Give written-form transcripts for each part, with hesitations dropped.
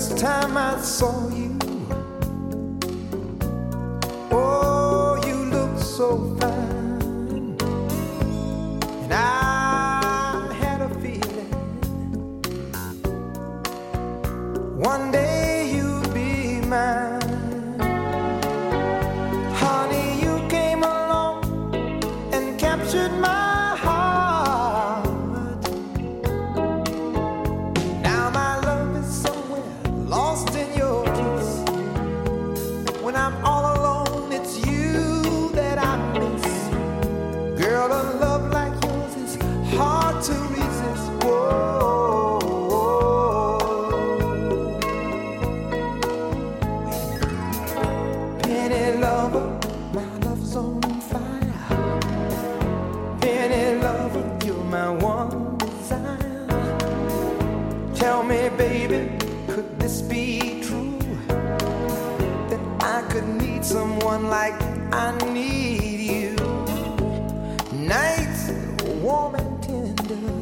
first time I saw you, oh, you look so fine, and I had a feeling one day you'd be mine. Honey, you came along and captured my heart. Now my love is somewhere lost in your kiss. When I'm all alone, it's you that I miss. Girl, a love like yours is hard to resist. Whoa, penny lover, my love's on fire. Penny lover, you're my one desire. Tell me, baby, could this be true? That I could need someone like I need you. Nights warm and tender,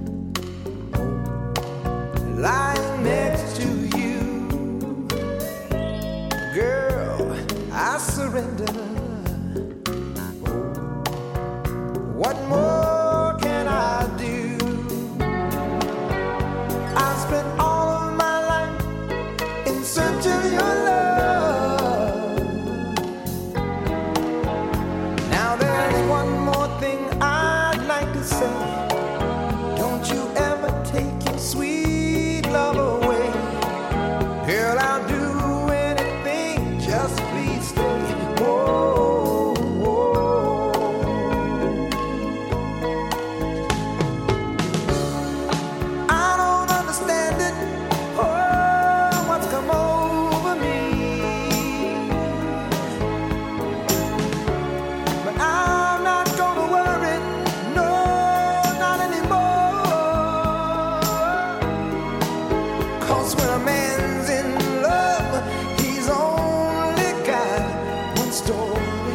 lying next to you. Girl, I surrender. What more can I do? I've spent all of my life in search of your love. Now there's one more thing I'd like to say. Don't you ever take your sweet love away. Girl, I'll do anything, just please stay. Whoa, whoa. I don't understand it, oh, what's come over me. But I'm not gonna worry, no, not anymore. 'Cause when a man's in love, he's only got one story.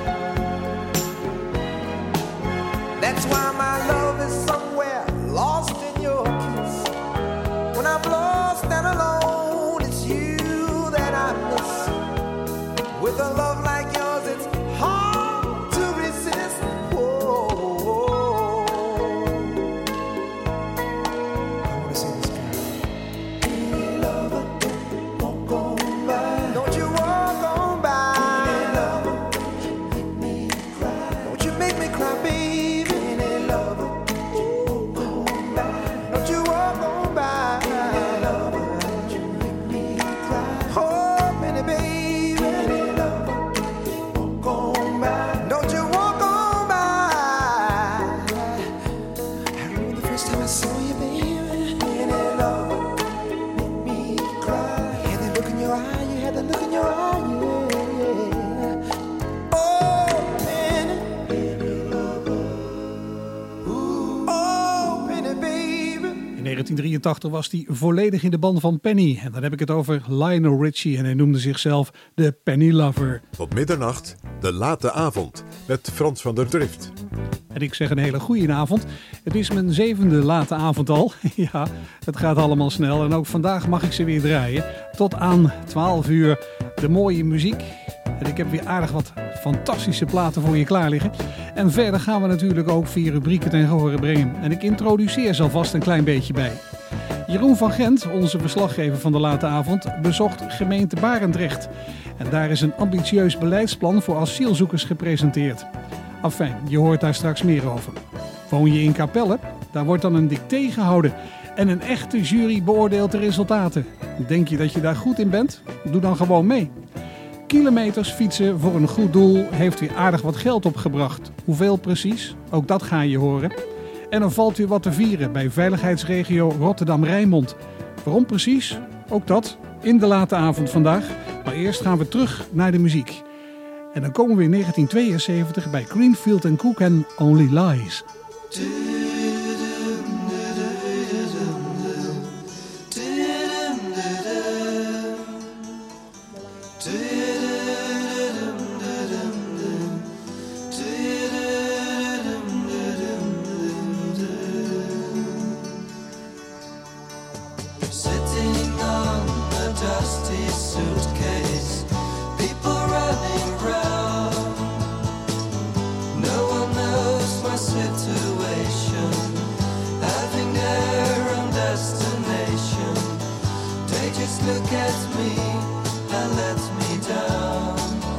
That's why my love is somewhere lost in your kiss. When I'm lost and alone, it's you that I miss. With a love like yours, it's hard to resist. Whoa. I wanna sing this, girl. Hey, lover, walk on by. Don't you walk on by. Hey, lover, make me cry. Don't you make me cry, baby. Hey, lover, walk on by. Don't you walk on by. Hey, lover, don't you make me cry. Oh, penny baby. Hey, lover, walk on by. Don't you walk on by. I remember the first time I saw you, baby. Penny lover, make me cry. You had that look in your eye, you had that look in your eye, yeah. Oh, penny, penny lover. Ooh, oh, penny baby. In 1983 was hij volledig in de band van Penny. En dan heb ik het over Lionel Richie en hij noemde zichzelf de Penny Lover. Tot middernacht, de late avond, met Frans van der Drift. En ik zeg een hele goeie avond. Het is mijn 7e late avond al. Ja, het gaat allemaal snel. En ook vandaag mag ik ze weer draaien. Tot aan 12 uur de mooie muziek. En ik heb weer aardig wat fantastische platen voor je klaar liggen. En verder gaan we natuurlijk ook 4 rubrieken ten gehore brengen. En ik introduceer ze alvast een klein beetje bij. Jeroen van Gent, onze verslaggever van de late avond, bezocht gemeente Barendrecht. En daar is een ambitieus beleidsplan voor asielzoekers gepresenteerd. Afijn, je hoort daar straks meer over. Woon je in Capelle? Daar wordt dan een dicté gehouden. En een echte jury beoordeelt de resultaten. Denk je dat je daar goed in bent? Doe dan gewoon mee. Kilometers fietsen voor een goed doel heeft weer aardig wat geld opgebracht. Hoeveel precies? Ook dat ga je horen. En er valt weer wat te vieren bij veiligheidsregio Rotterdam-Rijnmond. Waarom precies? Ook dat in de late avond vandaag. Maar eerst gaan we terug naar de muziek. En dan komen we in 1972 bij Greenfield & Cook en Only Lies. Sitting on the suitcase, people running round. No one knows my situation, having their own destination. They just look at me and let me down.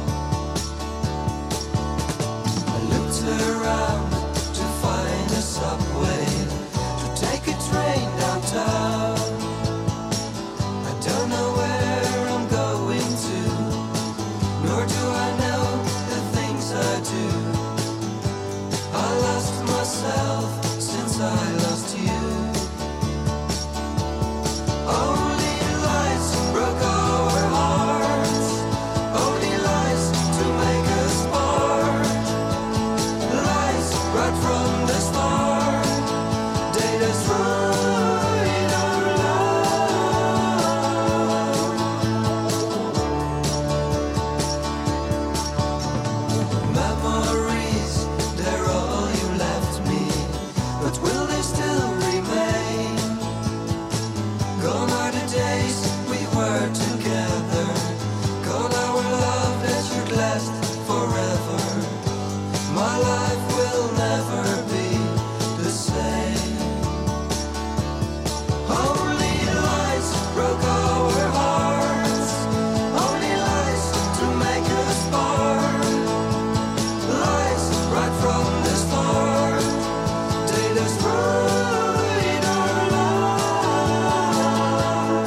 I looked around to find a subway, to take a train downtown. I don't know where I'm going to, nor do I know the things I do. I lost myself since I lost you. Only lies broke our hearts, only lies to make us part. Lies right from the start, they destroyed our love. Memories, they're all you left me, but will they still remain? Gone are the days we were together, gone our love that should last forever. My life will never be the same. Only lies broke our hearts, only lies to make us part. Lies right from the start, they destroyed our love.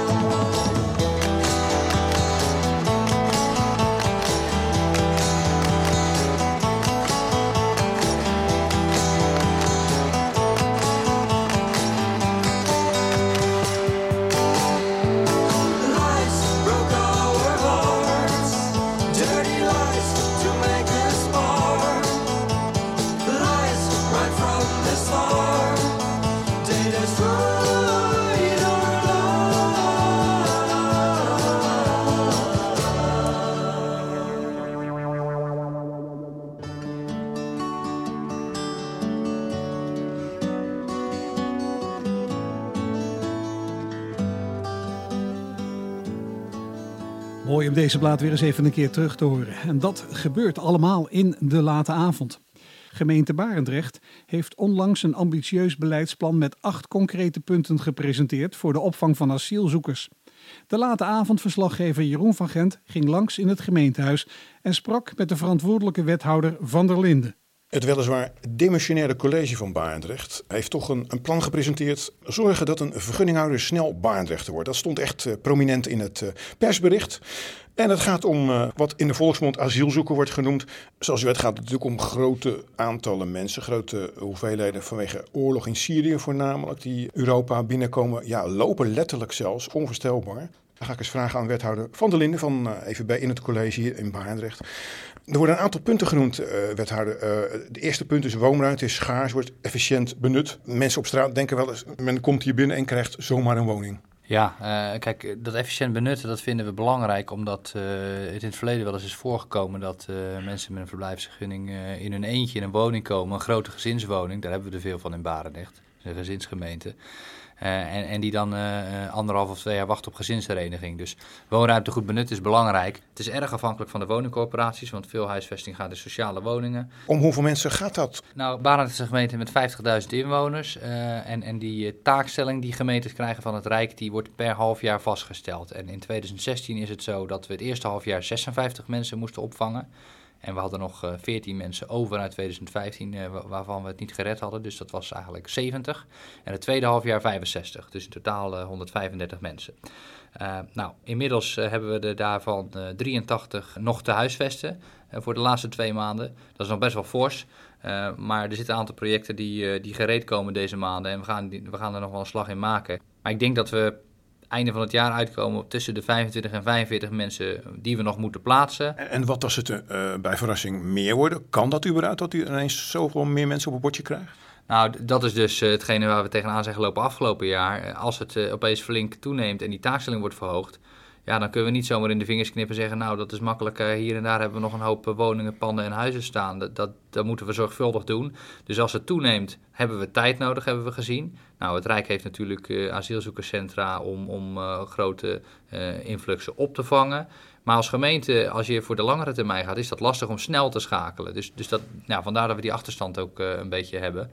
Lies broke our hearts, dirty lies to make us part. Lies right from the start, they destroyed our Mooi om deze plaat weer eens even een keer terug te horen. En dat gebeurt allemaal in de late avond. Gemeente Barendrecht heeft onlangs een ambitieus beleidsplan met 8 concrete punten gepresenteerd voor de opvang van asielzoekers. De late avondverslaggever Jeroen van Gent ging langs in het gemeentehuis en sprak met de verantwoordelijke wethouder Van der Linden. Het weliswaar demissionaire college van Barendrecht heeft toch een plan gepresenteerd. Zorgen dat een vergunninghouder snel Barendrechter wordt. Dat stond echt prominent in het persbericht. En het gaat om wat in de volksmond asielzoeker wordt genoemd. Zoals u weet gaat het natuurlijk om grote aantallen mensen. Grote hoeveelheden vanwege oorlog in Syrië voornamelijk. Die Europa binnenkomen. Ja, lopen letterlijk zelfs. Onvoorstelbaar. Dan ga ik eens vragen aan wethouder Van der Linden van EVB in het college hier in Barendrecht. Er worden een aantal punten genoemd, wethouder. De eerste punt is woonruimte is schaars, wordt efficiënt benut. Mensen op straat denken wel eens, men komt hier binnen en krijgt zomaar een woning. Ja, kijk, dat efficiënt benutten, dat vinden we belangrijk, omdat het in het verleden wel eens is voorgekomen dat mensen met een verblijfsvergunning in hun eentje in een woning komen, een grote gezinswoning, daar hebben we er veel van in Barendrecht, een gezinsgemeente. En die dan 1,5 of 2 jaar wachten op gezinshereniging. Dus woonruimte goed benutten is belangrijk. Het is erg afhankelijk van de woningcorporaties, want veel huisvesting gaat in sociale woningen. Om hoeveel mensen gaat dat? Nou, Barendrecht is een gemeente met 50.000 inwoners. En die taakstelling die gemeentes krijgen van het Rijk, die wordt per half jaar vastgesteld. En in 2016 is het zo dat we het eerste half jaar 56 mensen moesten opvangen. En we hadden nog 14 mensen over uit 2015 waarvan we het niet gered hadden. Dus dat was eigenlijk 70. En het tweede halfjaar 65. Dus in totaal 135 mensen. Nou, inmiddels hebben we er daarvan 83 nog te huisvesten voor de laatste 2 maanden. Dat is nog best wel fors. Maar er zitten een aantal projecten die gereed komen deze maanden. En we gaan er nog wel een slag in maken. Maar ik denk dat we einde van het jaar uitkomen op tussen de 25 en 45 mensen die we nog moeten plaatsen. En wat als het bij verrassing meer worden? Kan dat überhaupt, dat u ineens zoveel meer mensen op het bordje krijgt? Nou, dat is dus hetgene waar we tegenaan zijn gelopen afgelopen jaar. Als het opeens flink toeneemt en die taakstelling wordt verhoogd, Ja, dan kunnen we niet zomaar in de vingers knippen en zeggen, nou, dat is makkelijk. Hier en daar hebben we nog een hoop woningen, panden en huizen staan. Dat moeten we zorgvuldig doen. Dus als het toeneemt, hebben we tijd nodig, hebben we gezien. Nou, het Rijk heeft natuurlijk asielzoekerscentra om grote influxen op te vangen. Maar als gemeente, als je voor de langere termijn gaat, is dat lastig om snel te schakelen. Dus dat, nou, vandaar dat we die achterstand ook een beetje hebben.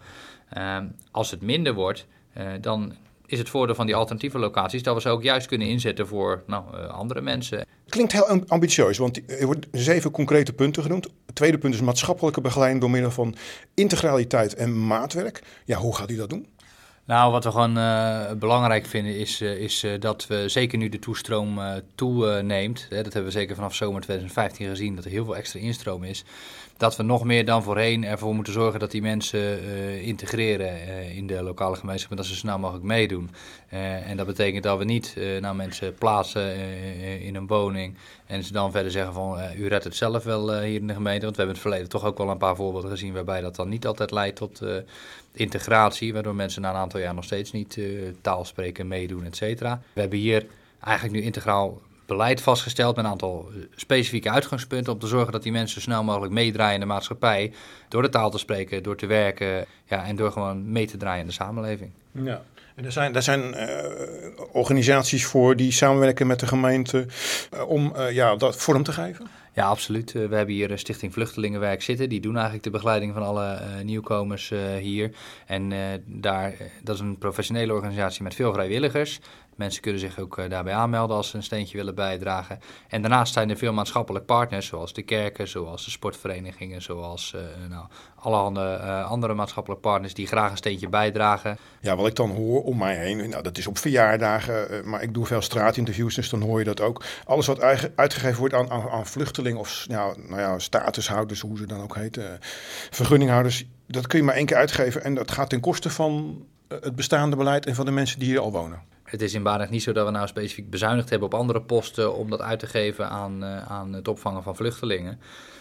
Als het minder wordt, dan is het voordeel van die alternatieve locaties dat we ze ook juist kunnen inzetten voor andere mensen. Klinkt heel ambitieus, want er worden 7 concrete punten genoemd. Het tweede punt is maatschappelijke begeleiding door middel van integraliteit en maatwerk. Ja, hoe gaat u dat doen? Nou, wat we gewoon belangrijk vinden is dat we, zeker nu de toestroom toeneemt, dat hebben we zeker vanaf zomer 2015 gezien, dat er heel veel extra instroom is, dat we nog meer dan voorheen ervoor moeten zorgen dat die mensen integreren in de lokale gemeenschap en dat ze zo snel mogelijk meedoen. En dat betekent dat we niet mensen plaatsen in een woning en ze dan verder zeggen van u redt het zelf wel hier in de gemeente. Want we hebben in het verleden toch ook wel een paar voorbeelden gezien waarbij dat dan niet altijd leidt tot integratie, waardoor mensen na een aantal jaar nog steeds niet taal spreken, meedoen, et cetera. We hebben hier eigenlijk nu integraal beleid vastgesteld met een aantal specifieke uitgangspunten om te zorgen dat die mensen zo snel mogelijk meedraaien in de maatschappij door de taal te spreken, door te werken en door gewoon mee te draaien in de samenleving. Ja. En er zijn organisaties voor die samenwerken met de gemeente om dat vorm te geven? Ja, absoluut. We hebben hier Stichting Vluchtelingenwerk zitten. Die doen eigenlijk de begeleiding van alle nieuwkomers hier. En dat is een professionele organisatie met veel vrijwilligers. Mensen kunnen zich ook daarbij aanmelden als ze een steentje willen bijdragen. En daarnaast zijn er veel maatschappelijk partners, zoals de kerken, zoals de sportverenigingen, zoals allerhande andere maatschappelijke partners die graag een steentje bijdragen. Ja, wat ik dan hoor om mij heen, dat is op verjaardagen, maar ik doe veel straatinterviews, dus dan hoor je dat ook. Alles wat uitgegeven wordt aan vluchtelingen of statushouders, hoe ze dan ook heten, vergunninghouders, dat kun je maar 1 keer uitgeven en dat gaat ten koste van het bestaande beleid en van de mensen die hier al wonen. Het is in Barendrecht niet zo dat we nou specifiek bezuinigd hebben op andere posten om dat uit te geven aan het opvangen van vluchtelingen.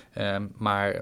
Maar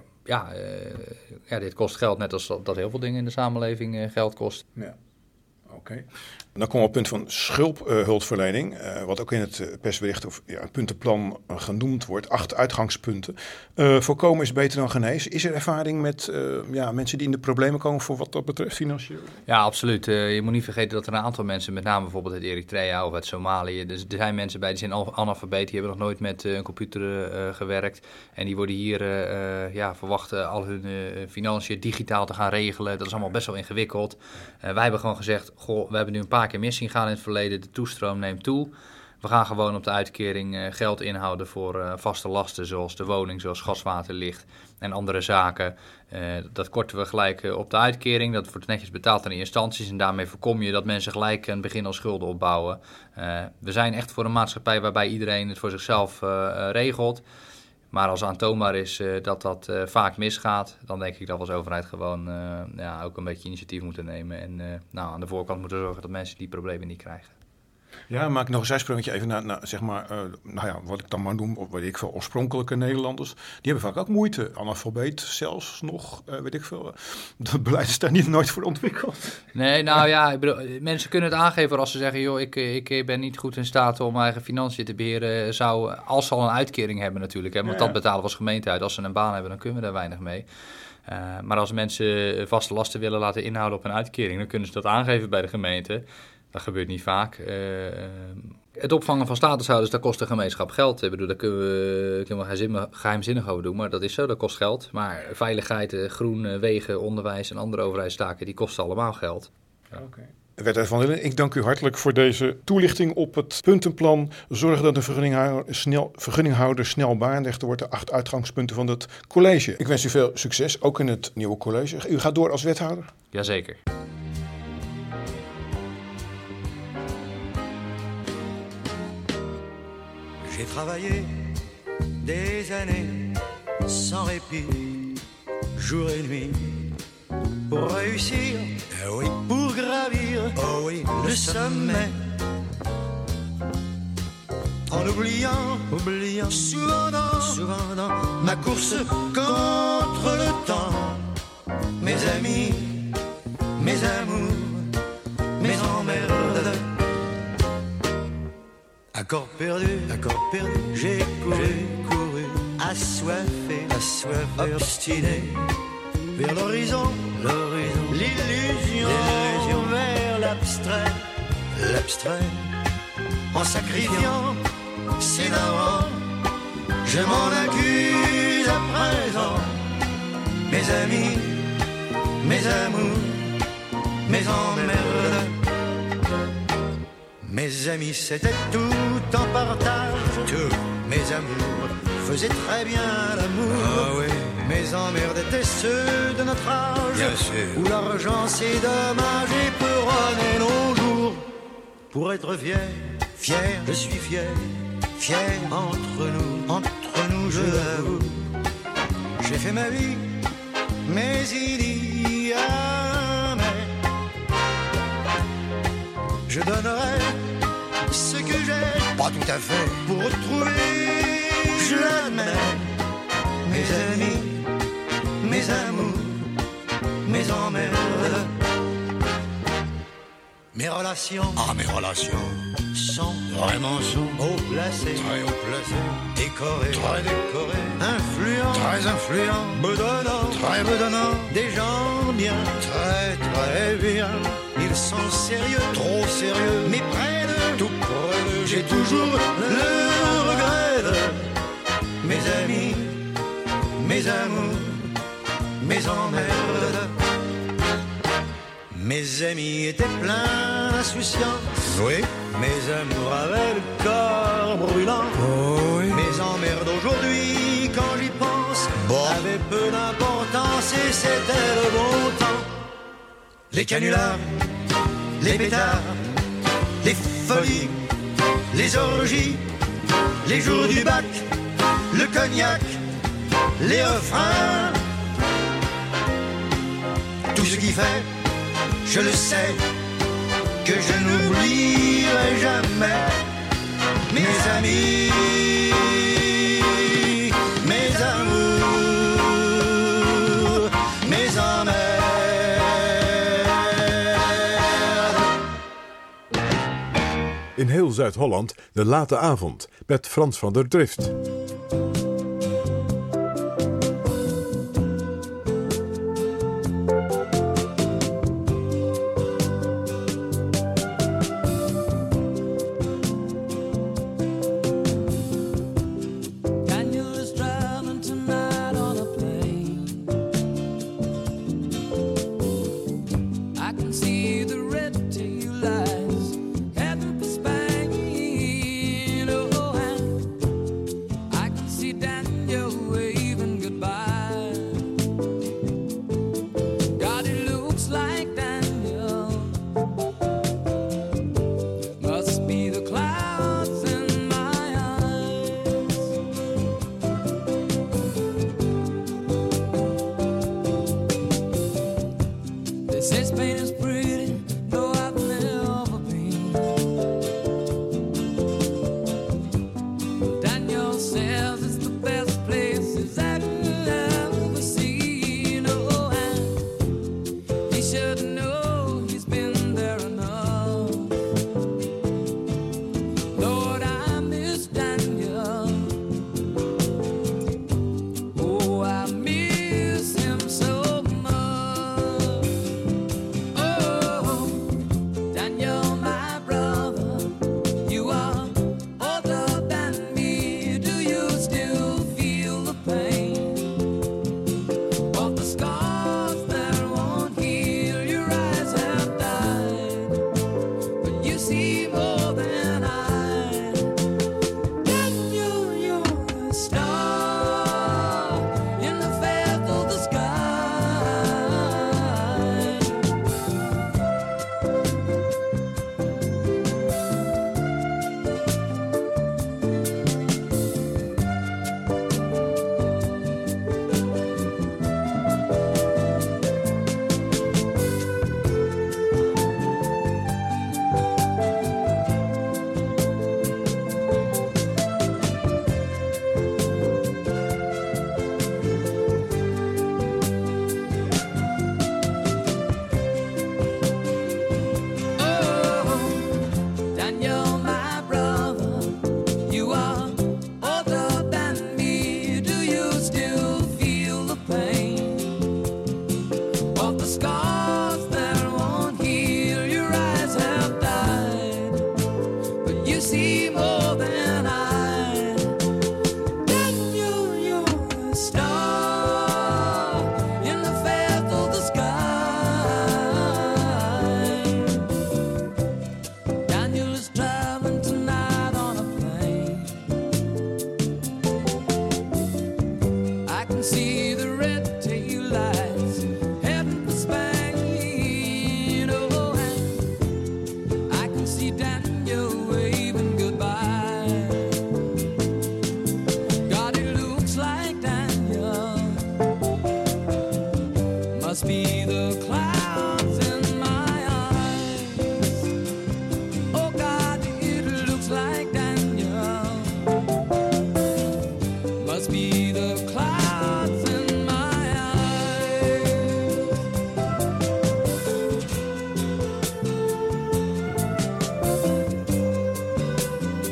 dit kost geld, net als dat heel veel dingen in de samenleving geld kost. Ja. Oké. Dan komen we op het punt van schuldhulpverlening, wat ook in het persbericht of het puntenplan genoemd wordt. 8 uitgangspunten. Voorkomen is beter dan genezen. Is er ervaring met mensen die in de problemen komen voor wat dat betreft financieel? Ja, absoluut. Je moet niet vergeten dat er een aantal mensen, met name bijvoorbeeld uit Eritrea of uit Somalië, dus er zijn mensen bij die zijn analfabeet, die hebben nog nooit met een computer gewerkt. En die worden hier verwachten al hun financiën digitaal te gaan regelen. Dat is allemaal best wel ingewikkeld. Wij hebben gewoon gezegd, we hebben nu een paar keer mis zien gaan in het verleden. De toestroom neemt toe. We gaan gewoon op de uitkering geld inhouden voor vaste lasten, zoals de woning, zoals gas, water, licht en andere zaken. Dat korten we gelijk op de uitkering. Dat wordt netjes betaald aan de instanties en daarmee voorkom je dat mensen gelijk aan het begin al schulden opbouwen. We zijn echt voor een maatschappij waarbij iedereen het voor zichzelf regelt. Maar als aantoonbaar is dat vaak misgaat, dan denk ik dat we als overheid gewoon ook een beetje initiatief moeten nemen. En aan de voorkant moeten zorgen dat mensen die problemen niet krijgen. Ja, maak nog een zijsprongetje even naar wat ik dan maar noem, weet ik veel, oorspronkelijke Nederlanders. Die hebben vaak ook moeite, analfabeet zelfs nog, weet ik veel. Het beleid is daar nooit voor ontwikkeld. Nee, ik bedoel, mensen kunnen het aangeven als ze zeggen, joh, ik ben niet goed in staat om mijn eigen financiën te beheren. Als ze al een uitkering hebben natuurlijk, want dat betalen we als gemeente uit. Als ze een baan hebben, dan kunnen we daar weinig mee. Maar als mensen vaste lasten willen laten inhouden op een uitkering, dan kunnen ze dat aangeven bij de gemeente. Dat gebeurt niet vaak. Het opvangen van statushouders, dat kost de gemeenschap geld. Ik bedoel, daar kunnen we geheimzinnig over doen, maar dat is zo, dat kost geld. Maar veiligheid, groen, wegen, onderwijs en andere overheidstaken, die kosten allemaal geld. Ja. Okay. Wethouder Van Lillen, ik dank u hartelijk voor deze toelichting op het puntenplan. Zorgen dat de vergunninghouder snel Barendrechter wordt. De 8 uitgangspunten van het college. Ik wens u veel succes, ook in het nieuwe college. U gaat door als wethouder? Jazeker. J'ai travaillé des années sans répit, jour et nuit, pour réussir, oui, pour gravir, oh oui, le sommet. En oubliant souvent dans ma course contre le temps, mes amis, mes amours, mes emmerdes. À Accord perdu, j'ai couru, assoiffé, obstiné, vers l'horizon, l'illusion, vers l'abstrait, en sacrifiant ses darons, je m'en accuse à présent. Mes amis, mes amours, mes emmerdes. Mes amis, c'était tout en partage. Tout. Mes amours faisaient très bien l'amour. Ah oui. Mes emmerdes étaient ceux de notre âge. Bien sûr. Où l'argent c'est dommage et peut runner nos jours. Pour être fier, je suis fier entre nous, je l'avoue. J'ai fait ma vie, mais il y a je donnerai ce que j'ai, pas tout à fait, pour retrouver, je l'admets, mes amis, mes amours, mes emmerdes. Mes relations sont vraiment haut placées, très haut placées, décorées, très décorées, influents, très influents, bedonnants, très bedonnants, des gens bien, très très bien. Ils sont sérieux, trop sérieux, mais près de tout près d'eux, j'ai toujours le regret de mes amis, mes amours, mes emmerdes. Mes amis étaient pleins d'insouciance. Oui. Mes amours avaient le corps brûlant. Oh oui. Mes emmerdes aujourd'hui, quand j'y pense, avaient peu d'importance et c'était le bon temps. Les canulars, les pétards, les folies, les orgies, les jours du bac, le cognac, les refrains. Tout ce qui fait, je le sais, que je n'oublierai jamais mes amis, mes amours, mes emmerdes. In heel Zuid-Holland de late avond met Frans van der Drift. Heading for Spain, oh, and I can see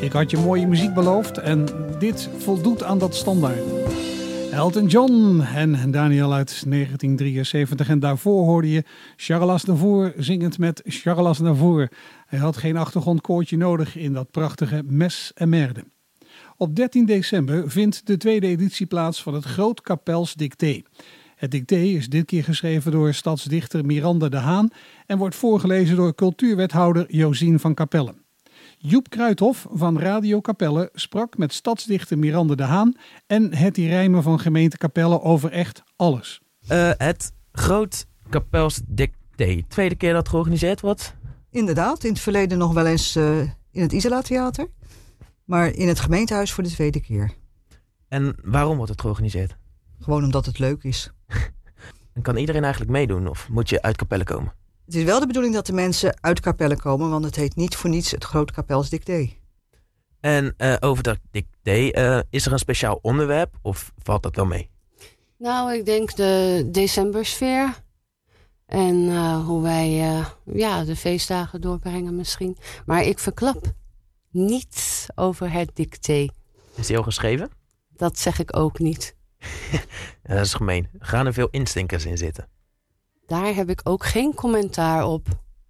Ik had je mooie muziek beloofd en dit voldoet aan dat standaard. Elton John en Daniel uit 1973. En daarvoor hoorde je Charles Aznavour zingend met Charles Aznavour. Hij had geen achtergrondkoortje nodig in dat prachtige Mes en Merde. Op 13 december vindt de tweede editie plaats van het Groot Kapels Dicté. Het dicté is dit keer geschreven door stadsdichter Miranda de Haan en wordt voorgelezen door cultuurwethouder Josien van Capelle. Joep Kruithof van Radio Capelle sprak met stadsdichter Miranda de Haan en Hetty Rijmen van gemeente Capelle over echt alles. Het Groot Kapels Dicté. Tweede keer dat georganiseerd wordt? Inderdaad, in het verleden nog wel eens in het Isola Theater. Maar in het gemeentehuis voor de tweede keer. En waarom wordt het georganiseerd? Gewoon omdat het leuk is. En kan iedereen eigenlijk meedoen of moet je uit Capelle komen? Het is wel de bedoeling dat de mensen uit Capelle komen, want het heet niet voor niets het Groot Kapels Dicté. En over dat dicté, is er een speciaal onderwerp of valt dat wel mee? Nou, ik denk de decembersfeer. En hoe wij de feestdagen doorbrengen misschien. Maar ik verklap niets over het dicté. Is die al geschreven? Dat zeg ik ook niet. Ja, dat is gemeen. Gaan er veel instinkers in zitten? Daar heb ik ook geen commentaar op.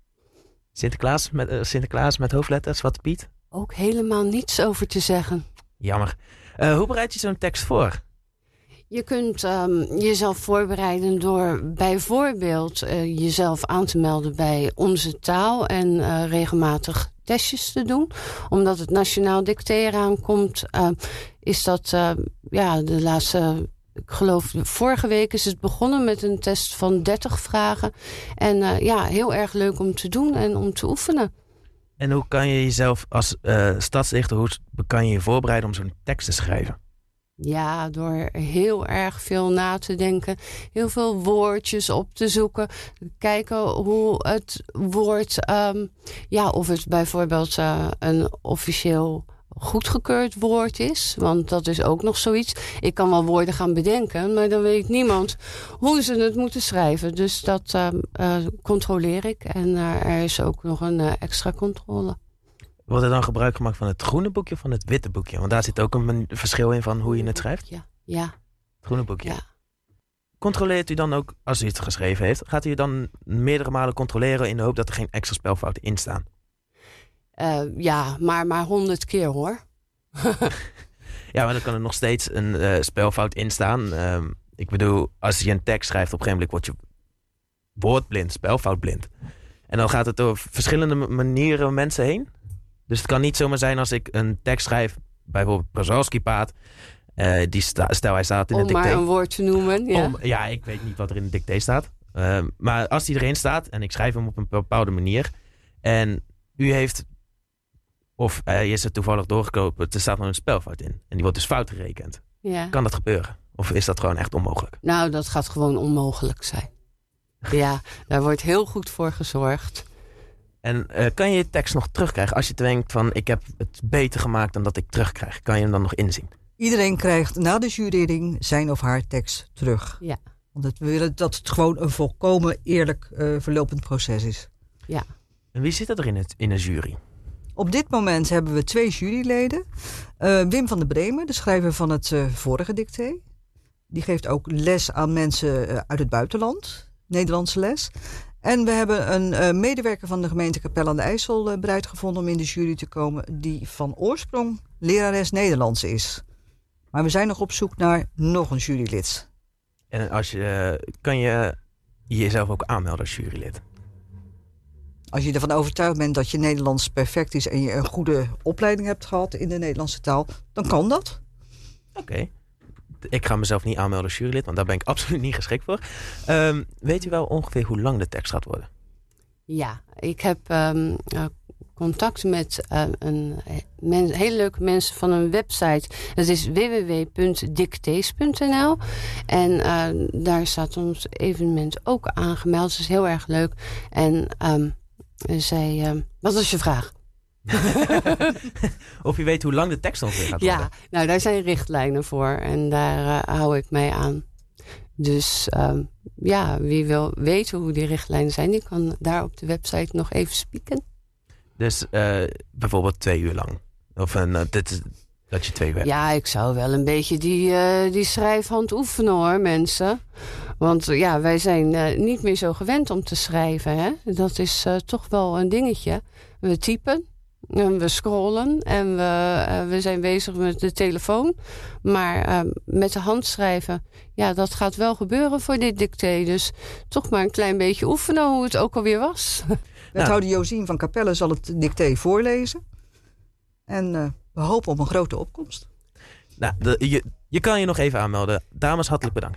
Sinterklaas met hoofdletters, Zwarte Piet? Ook helemaal niets over te zeggen. Jammer. Hoe bereid je zo'n tekst voor? Je kunt jezelf voorbereiden door bijvoorbeeld jezelf aan te melden bij Onze Taal en regelmatig testjes te doen. Omdat het Nationaal Dicté eraan komt, is dat de laatste... Ik geloof, vorige week is het begonnen met een test van 30 vragen. En heel erg leuk om te doen en om te oefenen. En hoe kan je jezelf als stadsdichter, hoe kan je je voorbereiden om zo'n tekst te schrijven? Ja, door heel erg veel na te denken. Heel veel woordjes op te zoeken. Kijken hoe het woord... of het bijvoorbeeld een officieel goedgekeurd woord is. Want dat is ook nog zoiets. Ik kan wel woorden gaan bedenken, maar dan weet niemand hoe ze het moeten schrijven. Dus dat controleer ik. En er is ook nog een extra controle. Wordt er dan gebruik gemaakt van het groene boekje of van het witte boekje? Want daar zit ook een verschil in van hoe je het schrijft. Ja. Het groene boekje. Ja. Controleert u dan ook, als u het geschreven heeft, gaat u dan meerdere malen controleren in de hoop dat er geen extra spelfouten in staan? Maar 100 keer hoor. Ja, maar dan kan er nog steeds een spelfout in staan. Ik bedoel, als je een tekst schrijft, op een gegeven moment word je woordblind, spelfoutblind. En dan gaat het door verschillende manieren mensen heen. Dus het kan niet zomaar zijn als ik een tekst schrijf, bijvoorbeeld Brzezowski-paad. Stel hij staat in het dicté. Om maar een woord te noemen. Ja. Ik weet niet wat er in het dicté staat. Maar als die erin staat en ik schrijf hem op een bepaalde manier. En u heeft, of je is er toevallig doorgekomen, er staat nog een spelfout in. En die wordt dus fout gerekend. Ja. Kan dat gebeuren? Of is dat gewoon echt onmogelijk? Nou, dat gaat gewoon onmogelijk zijn. Ja, daar wordt heel goed voor gezorgd. En kan je je tekst nog terugkrijgen? Als je denkt van, ik heb het beter gemaakt dan dat ik terugkrijg. Kan je hem dan nog inzien? Iedereen krijgt na de jurering zijn of haar tekst terug. Ja. Want we willen dat het gewoon een volkomen eerlijk verlopend proces is. Ja. En wie zit er in een jury? Op dit moment hebben we 2 juryleden. Wim van der Bremen, de schrijver van het vorige dicté. Die geeft ook les aan mensen uit het buitenland. Nederlandse les. En we hebben een medewerker van de gemeente Capelle aan de IJssel bereid gevonden om in de jury te komen, die van oorsprong lerares Nederlands is. Maar we zijn nog op zoek naar nog een jurylid. En kan je jezelf ook aanmelden als jurylid? Als je ervan overtuigd bent dat je Nederlands perfect is en je een goede opleiding hebt gehad in de Nederlandse taal, dan kan dat. Oké. Ik ga mezelf niet aanmelden als jurylid, want daar ben ik absoluut niet geschikt voor. Weet u wel ongeveer hoe lang de tekst gaat worden? Ja, ik heb contact met hele leuke mensen van een website. Dat is www.dictés.nl. En daar staat ons evenement ook aangemeld. Dat is heel erg leuk. En wat was je vraag? Of je weet hoe lang de tekst ongeveer gaat worden? Ja, nou daar zijn richtlijnen voor. En daar hou ik mij aan. Dus wie wil weten hoe die richtlijnen zijn, die kan daar op de website nog even spieken. Dus bijvoorbeeld 2 uur lang Of dat je 2 werkt? Ja, ik zou wel een beetje die schrijfhand oefenen hoor, mensen. Want wij zijn niet meer zo gewend om te schrijven. Hè? Dat is toch wel een dingetje. We typen, en we scrollen en we zijn bezig met de telefoon. Maar met de hand schrijven, dat gaat wel gebeuren voor dit dicté. Dus toch maar een klein beetje oefenen hoe het ook alweer was. Wethouder Josien van Capelle zal het dicté voorlezen. En we hopen op een grote opkomst. Nou, je kan je nog even aanmelden. Dames, hartelijk bedankt.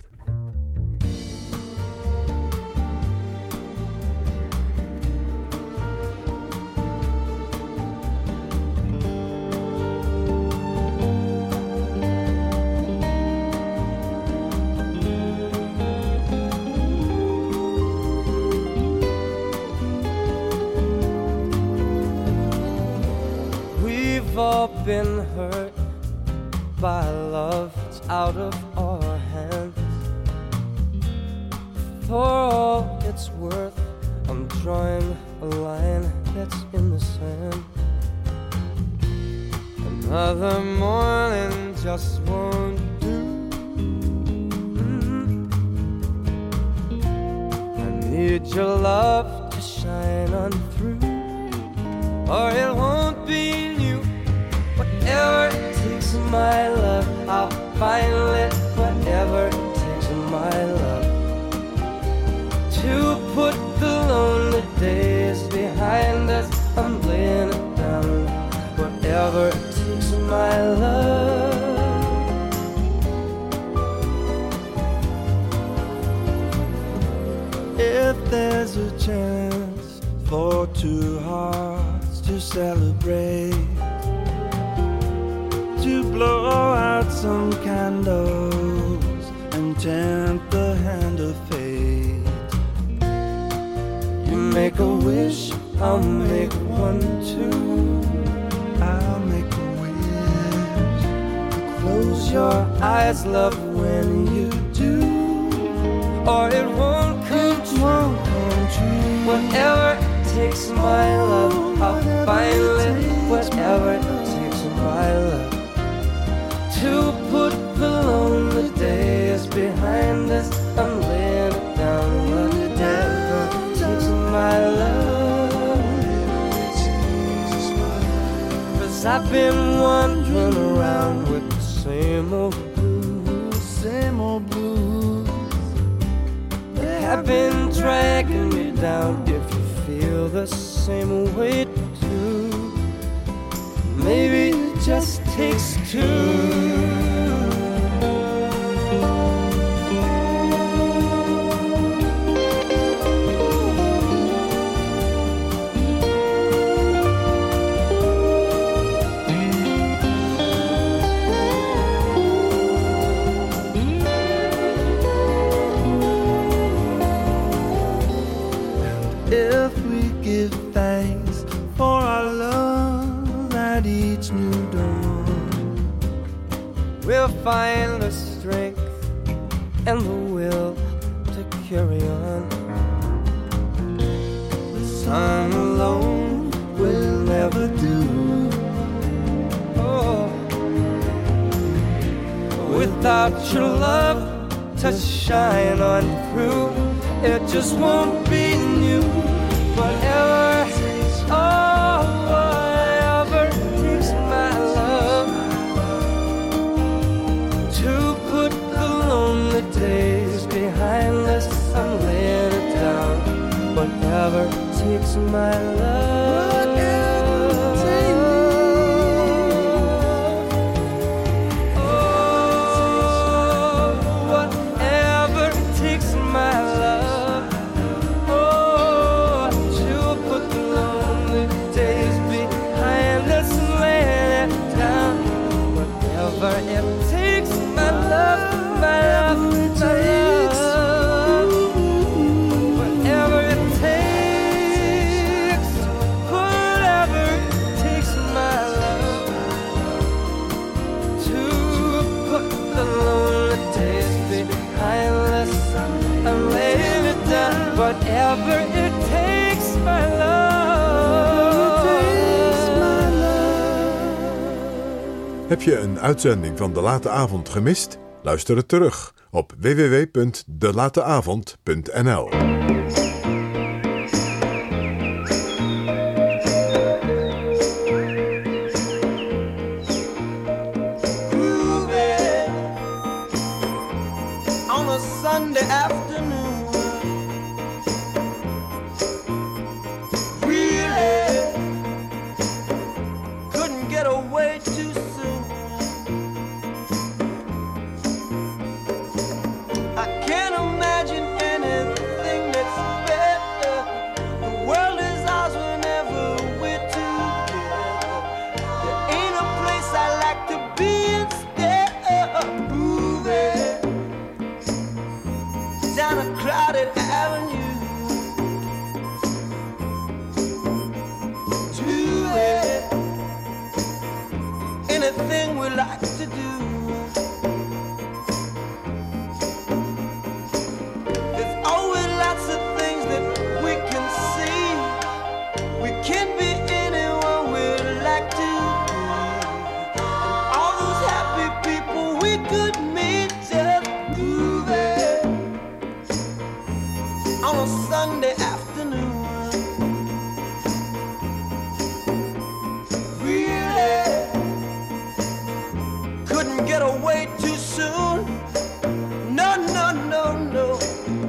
We've all been hurt by love that's out of our hands. For all it's worth, I'm drawing a line that's in the sand. Another morning just won't do. I need your love to shine on through, or it won't be new. Whatever it takes my love, I'll find it. Whatever it takes my love, to put the lonely days behind us, I'm laying it down. Whatever it takes my love. If there's a chance for 2 hearts to celebrate, to blow out some candles and tempt the hand of fate. You make a wish, I'll make one too. I'll make a wish. Close your eyes, love, when you do, or it won't come true. Whatever it takes my love, I'll find it. Whatever it takes my love, to put the lonely days behind us, I'm laying it down. Whatever it takes my love, 'cause I've been wandering around with the same old blues, same old blues. They have been dragging me down. If you feel the same way too, maybe it just takes 2. If we give thanks for our love at each new dawn, we'll find the strength and the will to carry on. The sun alone will never do. Oh, without your love to shine on through, it just won't be new. Whatever, oh, whatever takes my love, to put the lonely days behind us, I'm laying it down. Whatever takes my love. It takes my love, my love, my love. Whatever it takes, whatever it takes my love, to put the lonely days behind us, I'm laying it down. Whatever it takes my love. Heb je een uitzending van De Late Avond gemist? Luister het terug op www.delateavond.nl. On a Sunday afternoon, really couldn't get away too soon. I can't imagine anything that's better. The world is ours whenever we're together. There ain't a place I like to be instead of moving down a crowded avenue to it. Anything we like to do. There's always lots of things that we can see. We can be anyone we like to be. All those happy people we could meet just moving on a Sunday afternoon. Really couldn't get away too soon. No, no, no, no.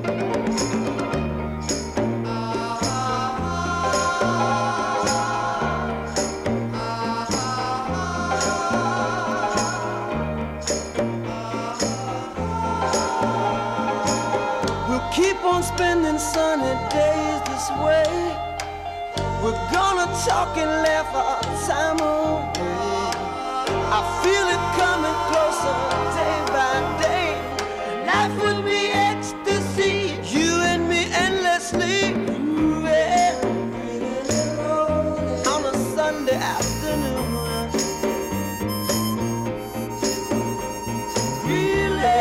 We'll keep on spending sunny days this way. We're gonna talk and laugh our time away. I feel it coming closer day by day. Life would be ecstasy, you and me endlessly moving on a Sunday afternoon. Really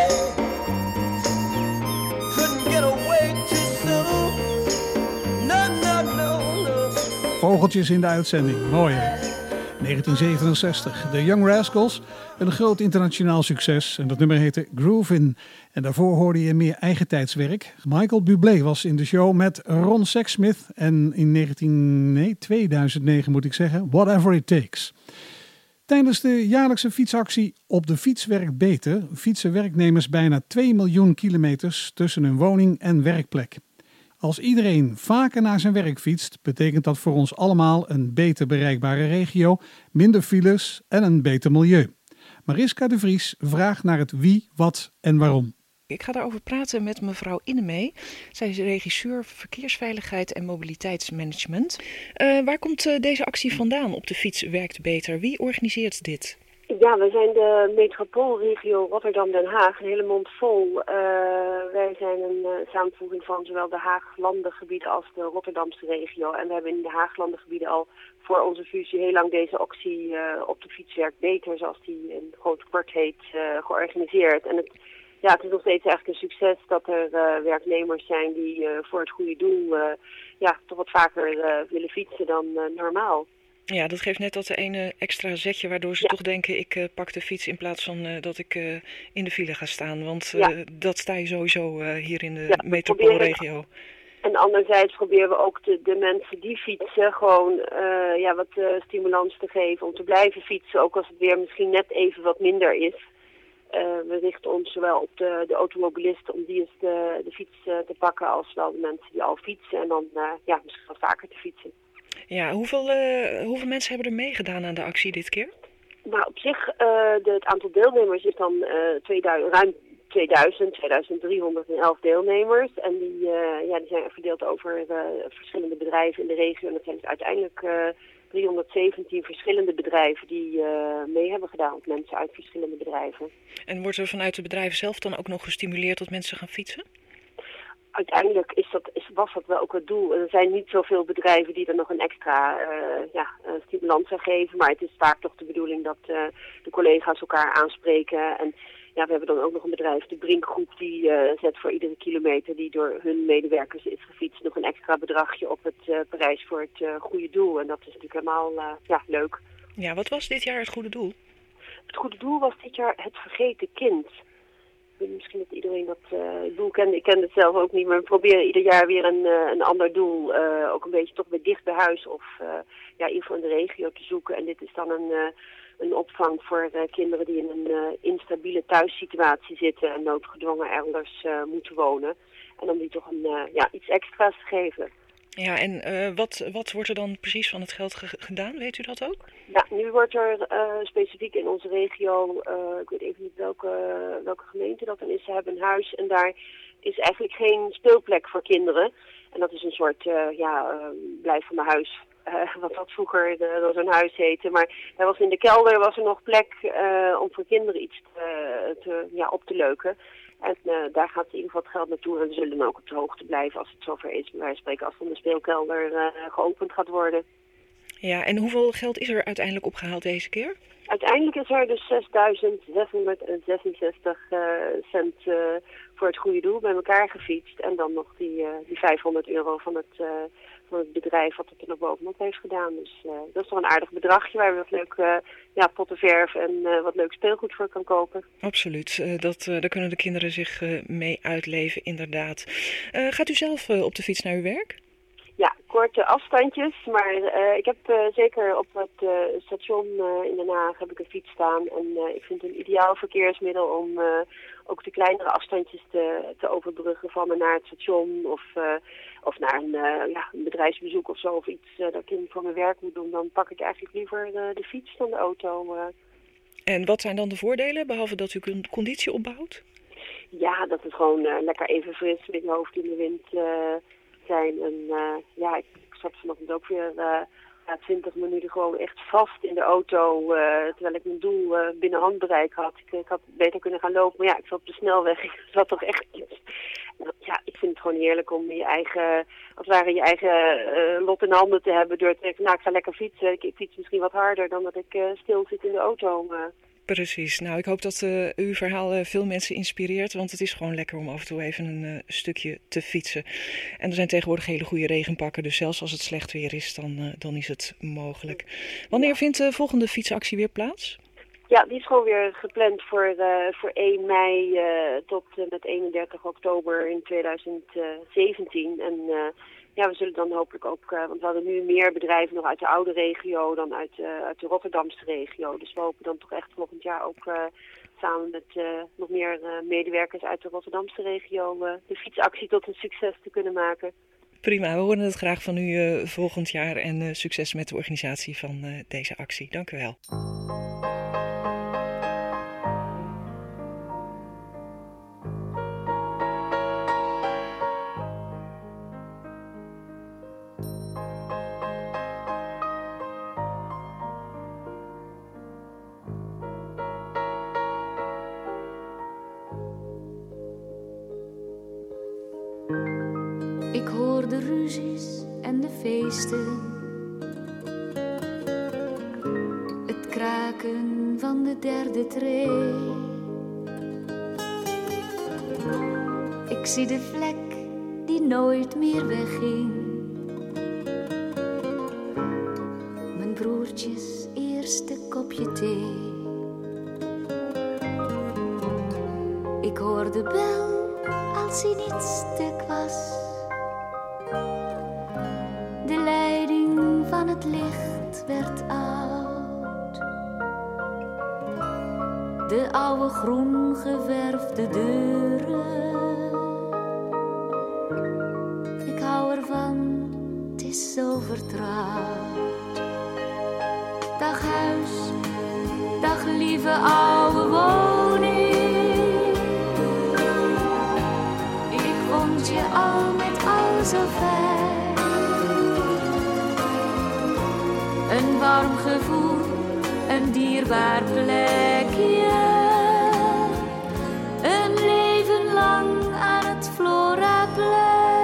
couldn't get away too soon. No, no, no, no. Vogeltjes in de uitzending. Mooi hè? 1967, de Young Rascals. Een groot internationaal succes. En dat nummer heette Groovin'. En daarvoor hoorde je meer eigentijdswerk. Michael Bublé was in de show met Ron Sexsmith. En in 2009 moet ik zeggen, Whatever It Takes. Tijdens de jaarlijkse fietsactie Op de Fiets Werkt Beter fietsen werknemers bijna 2 miljoen kilometers tussen hun woning en werkplek. Als iedereen vaker naar zijn werk fietst, betekent dat voor ons allemaal een beter bereikbare regio, minder files en een beter milieu. Mariska de Vries vraagt naar het wie, wat en waarom. Ik ga daarover praten met mevrouw Innemee. Zij is regisseur verkeersveiligheid en mobiliteitsmanagement. Waar komt deze actie vandaan? Op de fiets werkt beter. Wie organiseert dit? Ja, we zijn de metropoolregio Rotterdam-Den Haag, een hele mond vol. Wij zijn een samenvoeging van zowel de Haaglandengebieden als de Rotterdamse regio. En we hebben in de Haaglandengebieden al voor onze fusie heel lang deze actie Op de Fiets Werkt Beter, zoals die in groot kort heet, georganiseerd. En het is nog steeds eigenlijk een succes dat er werknemers zijn die voor het goede doel toch wat vaker willen fietsen dan normaal. Ja, dat geeft net dat ene extra zetje waardoor ze toch denken ik pak de fiets in plaats van dat ik in de file ga staan. Want dat sta je sowieso hier in de metropoolregio. En anderzijds proberen we ook de mensen die fietsen gewoon wat stimulans te geven om te blijven fietsen. Ook als het weer misschien net even wat minder is. We richten ons zowel op de automobilisten om die eens de fiets te pakken als wel de mensen die al fietsen. En dan misschien wat vaker te fietsen. Ja, hoeveel mensen hebben er meegedaan aan de actie dit keer? Nou, op zich, het aantal deelnemers is dan ruim 2311 deelnemers. En die zijn verdeeld over verschillende bedrijven in de regio. En dat zijn dus uiteindelijk 317 verschillende bedrijven die mee hebben gedaan. Of mensen uit verschillende bedrijven. En wordt er vanuit de bedrijven zelf dan ook nog gestimuleerd dat mensen gaan fietsen? Uiteindelijk was dat wel ook het doel. Er zijn niet zoveel bedrijven die er nog een extra stimulans aan geven. Maar het is vaak toch de bedoeling dat de collega's elkaar aanspreken. En we hebben dan ook nog een bedrijf, de Brinkgroep, die zet voor iedere kilometer die door hun medewerkers is gefietst nog een extra bedragje op het prijs voor het goede doel. En dat is natuurlijk helemaal leuk. Ja, wat was dit jaar het goede doel? Het goede doel was dit jaar het vergeten kind. Ik weet misschien dat iedereen dat doel kende. Ik kende het zelf ook niet, maar we proberen ieder jaar weer een ander doel. Ook een beetje toch weer dicht bij huis of in ieder geval in de regio te zoeken. En dit is dan een opvang voor kinderen die in een instabiele thuissituatie zitten en noodgedwongen elders moeten wonen. En om die toch iets extra's te geven. Ja, en wat wordt er dan precies van het geld gedaan? Weet u dat ook? Ja, nu wordt er specifiek in onze regio, ik weet even niet welke gemeente dat dan is, ze hebben een huis en daar is eigenlijk geen speelplek voor kinderen. En dat is een soort, blijf van mijn huis, wat dat vroeger door zo'n huis heette. Maar hij was in de kelder, was er nog plek om voor kinderen iets op te leuken. En daar gaat in ieder geval het geld naartoe en we zullen dan ook op de hoogte blijven als het zover is. Wij spreken als dan de speelkelder geopend gaat worden. Ja, en hoeveel geld is er uiteindelijk opgehaald deze keer? Uiteindelijk is er dus 6.666 cent voor het goede doel bij elkaar gefietst. En dan nog die €500 van het bedrijf wat het er nog bovenop heeft gedaan. Dus dat is toch een aardig bedragje waar we wat leuk pottenverf en wat leuk speelgoed voor kan kopen. Absoluut, daar kunnen de kinderen zich mee uitleven inderdaad. Gaat u zelf op de fiets naar uw werk? Ja, korte afstandjes, maar ik heb zeker op het station in Den Haag heb ik een fiets staan. En ik vind het een ideaal verkeersmiddel om ook de kleinere afstandjes te overbruggen van en naar het station of naar een bedrijfsbezoek of zo of iets dat ik voor mijn werk moet doen. Dan pak ik eigenlijk liever de fiets dan de auto. En wat zijn dan de voordelen, behalve dat u conditie opbouwt? Ja, dat het gewoon lekker even fris met je hoofd in de wind zijn. En ik zat vanochtend ook weer 20 minuten gewoon echt vast in de auto, terwijl ik mijn doel binnen handbereik had. Ik had beter kunnen gaan lopen, maar ja, ik zat op de snelweg. Ik zat toch echt... ik vind het gewoon heerlijk om je eigen lot in handen te hebben door te denken, ik ga lekker fietsen. Ik fiets misschien wat harder dan dat ik stil zit in de auto. Precies. Nou, ik hoop dat uw verhaal veel mensen inspireert, want het is gewoon lekker om af en toe even een stukje te fietsen. En er zijn tegenwoordig hele goede regenpakken, dus zelfs als het slecht weer is, dan is het mogelijk. Wanneer vindt de volgende fietsactie weer plaats? Ja, die is gewoon weer gepland voor 1 mei tot met 31 oktober in 2017. En we zullen dan hopelijk ook, want we hadden nu meer bedrijven nog uit de oude regio dan uit de Rotterdamse regio. Dus we hopen dan toch echt volgend jaar ook samen met nog meer medewerkers uit de Rotterdamse regio de fietsactie tot een succes te kunnen maken. Prima, we horen het graag van u volgend jaar en succes met de organisatie van deze actie. Dank u wel. Ik hoor de ruzies en de feesten, het kraken van de derde tree. Ik zie de vlek die nooit meer wegging, mijn broertjes eerste kopje thee. Ik hoor de bel als hij niet stuk was, de leiding van het licht werd oud. De oude groen geverfde deuren, ik hou ervan, het is zo vertrouwd. Dag huis, dag lieve oude woning, ik vond je al met al zo fijn. Een warm gevoel, een dierbaar plekje, een leven lang aan het Floraplein.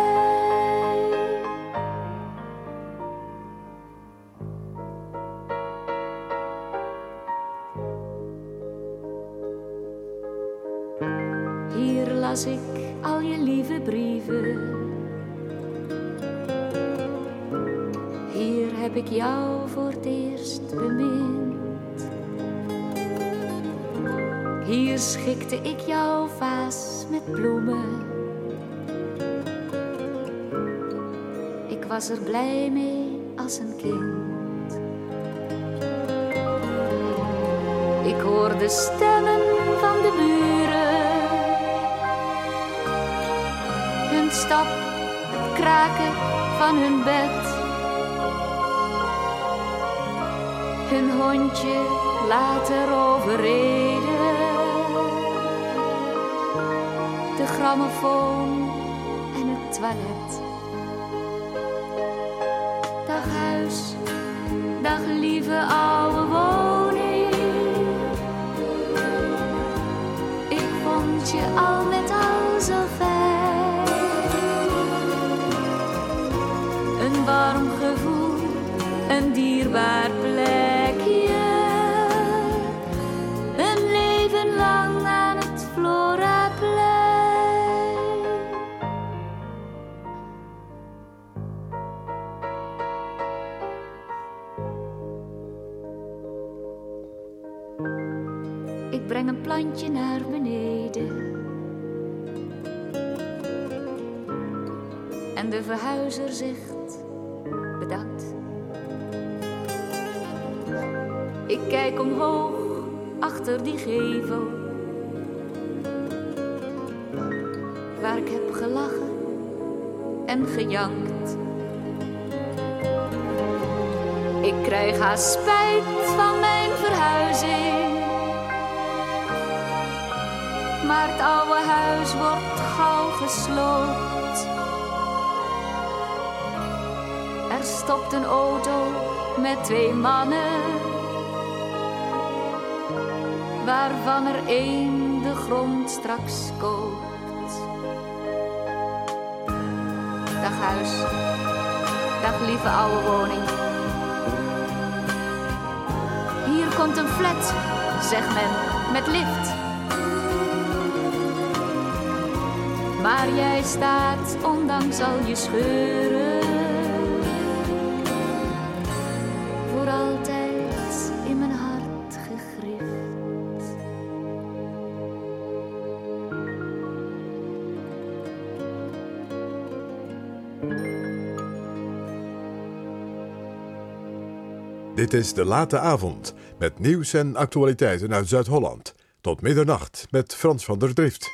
Hier las ik al je lieve brieven, hier heb ik jou voor het eerst bemind. Hier schikte ik jouw vaas met bloemen. Ik was er blij mee als een kind. Ik hoorde stemmen van de buren. Hun stap, het kraken van hun bed. Hun hondje later overreden. De grammofoon en het toilet. Dag huis, dag lieve oude woning. Ik vond je al met al zo fijn. Een warm gevoel, een dierbaar plekje. Een leven lang aan het Floraplein. Ik breng een plantje naar beneden. En de verhuizer zegt bedankt. Ik kijk omhoog achter die gevel. Waar ik heb gelachen en gejankt. Ik krijg haast spijt van mijn verhuizing. Maar het oude huis wordt gauw gesloopt. Er stopt een auto met 2 mannen, waarvan er 1 de grond straks koopt. Dag huis, dag lieve oude woning. Hier komt een flat, zegt men, met lift. Maar jij staat, ondanks al je scheuren, voor altijd in mijn hart gegrift. Dit is De Late Avond met nieuws en actualiteiten uit Zuid-Holland. Tot middernacht met Frans van der Drift.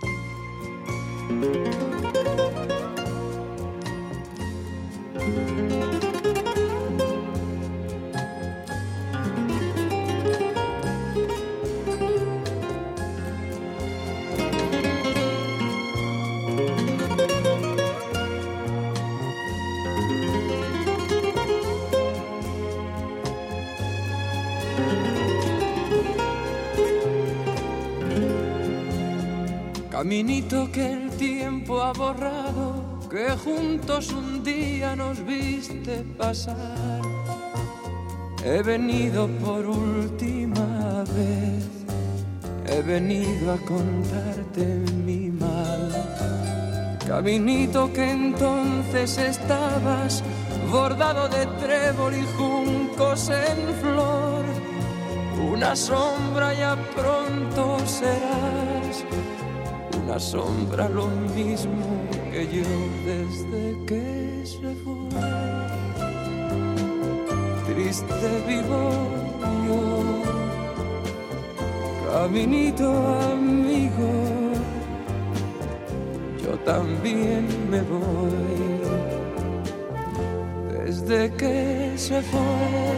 Caminito que el tiempo ha borrado, que juntos un día nos viste pasar. He venido por última vez, he venido a contarte mi mal. Caminito que entonces estabas bordado de trébol y juncos en flor. Una sombra ya pronto serás, una sombra lo mismo que yo desde que se fue. Triste vivo yo, caminito amigo, yo también me voy. Desde que se fue,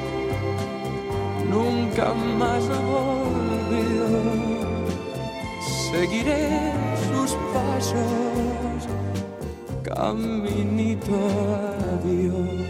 nunca más volvió. Seguiré sus pasos, caminito adiós.